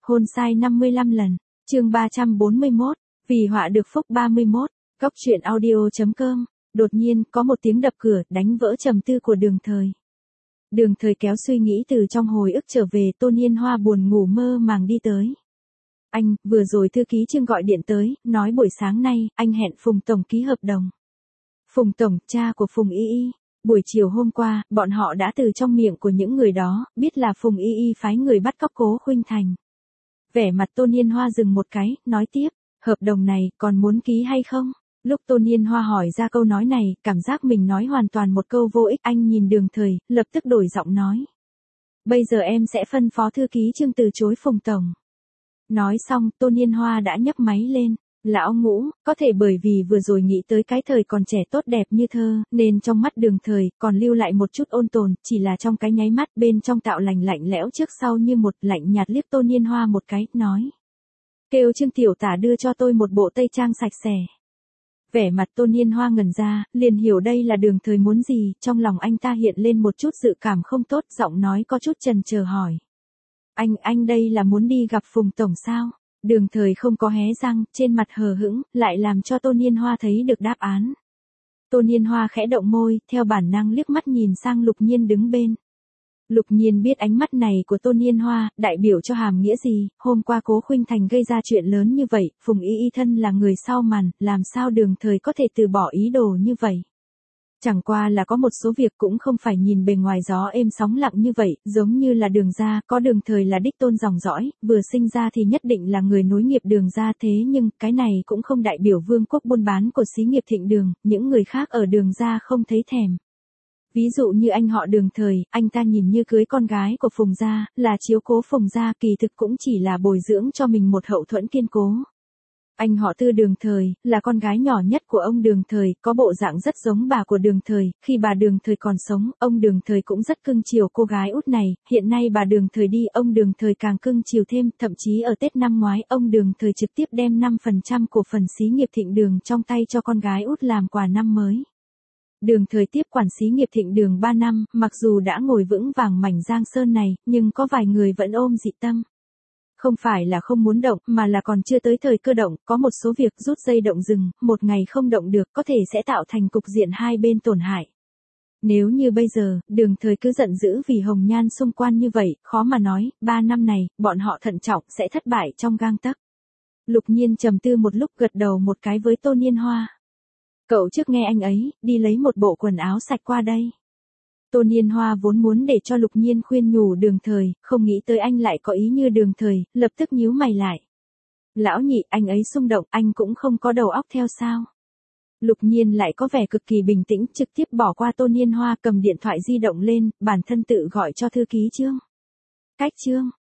Hôn sai 55 lần. Chương 341. Vì họa được phúc 31. Góc truyện audio.com. Đột nhiên, có một tiếng đập cửa, đánh vỡ trầm tư của Đường Thời. Đường Thời kéo suy nghĩ từ trong hồi ức trở về, Tôn Yên Hoa buồn ngủ mơ màng đi tới. Anh, vừa rồi thư ký Trương gọi điện tới, nói buổi sáng nay, anh hẹn Phùng Tổng ký hợp đồng. Phùng Tổng, cha của Phùng Y Y. Buổi chiều hôm qua, bọn họ đã từ trong miệng của những người đó, biết là Phùng Y Y phái người bắt cóc Cố Khuynh Thành. Vẻ mặt Tôn Yên Hoa dừng một cái, nói tiếp, hợp đồng này, còn muốn ký hay không? Lúc Tôn Yên Hoa hỏi ra câu nói này, cảm giác mình nói hoàn toàn một câu vô ích. Anh nhìn Đường Thời, lập tức đổi giọng nói. Bây giờ em sẽ phân phó thư ký Trương từ chối Phùng Tổng. Nói xong, Tôn Yên Hoa đã nhấc máy lên. Lão Ngũ, có thể bởi vì vừa rồi nghĩ tới cái thời còn trẻ tốt đẹp như thơ, nên trong mắt Đường Thời còn lưu lại một chút ôn tồn, chỉ là trong cái nháy mắt bên trong tạo lạnh lẽo trước sau như một lạnh nhạt liếc Tôn Yên Hoa một cái, nói. Kêu Trương tiểu tả đưa cho tôi một bộ tây trang sạch sẽ. Vẻ mặt Tôn Yên Hoa ngẩn ra, liền hiểu đây là Đường Thời muốn gì, trong lòng anh ta hiện lên một chút dự cảm không tốt, giọng nói có chút chần chờ hỏi. Anh đây là muốn đi gặp Phùng Tổng sao? Đường Thời không có hé răng, trên mặt hờ hững, lại làm cho Tôn Yên Hoa thấy được đáp án. Tôn Yên Hoa khẽ động môi, theo bản năng liếc mắt nhìn sang Lục Nhiên đứng bên. Lục Nhiên biết ánh mắt này của Tôn Yên Hoa, đại biểu cho hàm nghĩa gì, hôm qua Cố Khuynh Thành gây ra chuyện lớn như vậy, Phùng Y Y thân là người sau màn, làm sao Đường Thời có thể từ bỏ ý đồ như vậy. Chẳng qua là có một số việc cũng không phải nhìn bề ngoài gió êm sóng lặng như vậy, giống như là Đường gia, có Đường Thời là đích tôn dòng dõi, vừa sinh ra thì nhất định là người nối nghiệp Đường gia, thế nhưng, cái này cũng không đại biểu vương quốc buôn bán của xí nghiệp Thịnh Đường, những người khác ở Đường gia không thấy thèm. Ví dụ như anh họ Đường Thời, anh ta nhìn như cưới con gái của Phùng gia, là chiếu cố Phùng gia, kỳ thực cũng chỉ là bồi dưỡng cho mình một hậu thuẫn kiên cố. Anh họ Tư Đường Thời, là con gái nhỏ nhất của ông Đường Thời, có bộ dạng rất giống bà của Đường Thời, khi bà Đường Thời còn sống, ông Đường Thời cũng rất cưng chiều cô gái út này, hiện nay bà Đường Thời đi, ông Đường Thời càng cưng chiều thêm, thậm chí ở Tết năm ngoái, ông Đường Thời trực tiếp đem 5% cổ phần xí nghiệp Thịnh Đường trong tay cho con gái út làm quà năm mới. Đường Thời tiếp quản xí nghiệp Thịnh Đường 3 năm, mặc dù đã ngồi vững vàng mảnh Giang Sơn này, nhưng có vài người vẫn ôm dị tâm. Không phải là không muốn động, mà là còn chưa tới thời cơ động, có một số việc rút dây động rừng, một ngày không động được, có thể sẽ tạo thành cục diện hai bên tổn hại. Nếu như bây giờ, Đường Thời cứ giận dữ vì hồng nhan xung quan như vậy, khó mà nói, 3 năm này, bọn họ thận trọng, sẽ thất bại trong gang tấc. Lục Nhiên trầm tư một lúc, gật đầu một cái với Tôn Yên Hoa. Cậu trước nghe anh ấy, đi lấy một bộ quần áo sạch qua đây. Tôn Yên Hoa vốn muốn để cho Lục Nhiên khuyên nhủ Đường Thời, không nghĩ tới anh lại có ý như Đường Thời, lập tức nhíu mày lại. Lão nhị, anh ấy xung động, anh cũng không có đầu óc theo sao? Lục Nhiên lại có vẻ cực kỳ bình tĩnh, trực tiếp bỏ qua Tôn Yên Hoa, cầm điện thoại di động lên, bản thân tự gọi cho thư ký Trương. Cách Trương,